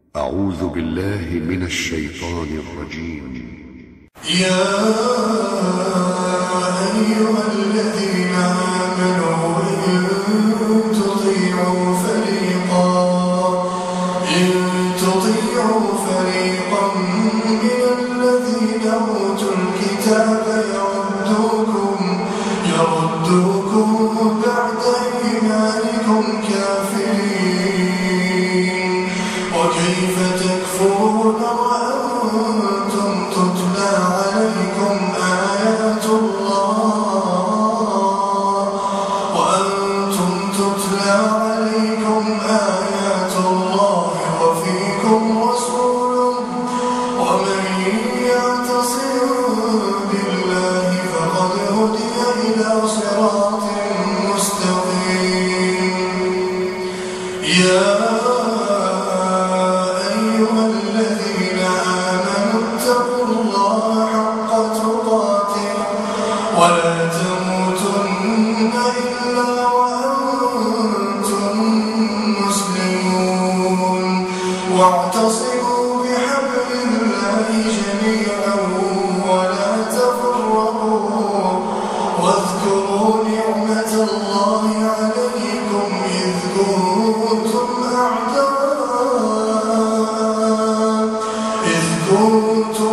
أعوذ بالله من الشيطان الرجيم. يا أيها الذين آمنوا إن تطيعوا فريقا من الذين أوتوا الكتاب يردوكم بعد إيمانكم كافرين. وكيف تكفرون وأنتم تتلى عليكم آيات الله وفيكم رسوله ومن يعتصم بالله فقد هدي إلى صراط مستقيم. يا أيها الذين آمنوا اتقوا الله حق تقاته ولا تموتن إلا وأنتم مسلمون. واعتصموا بحبل الله جميعا ولا تفرقوا. واذكروا نعمة الله عليكم إذ كنتم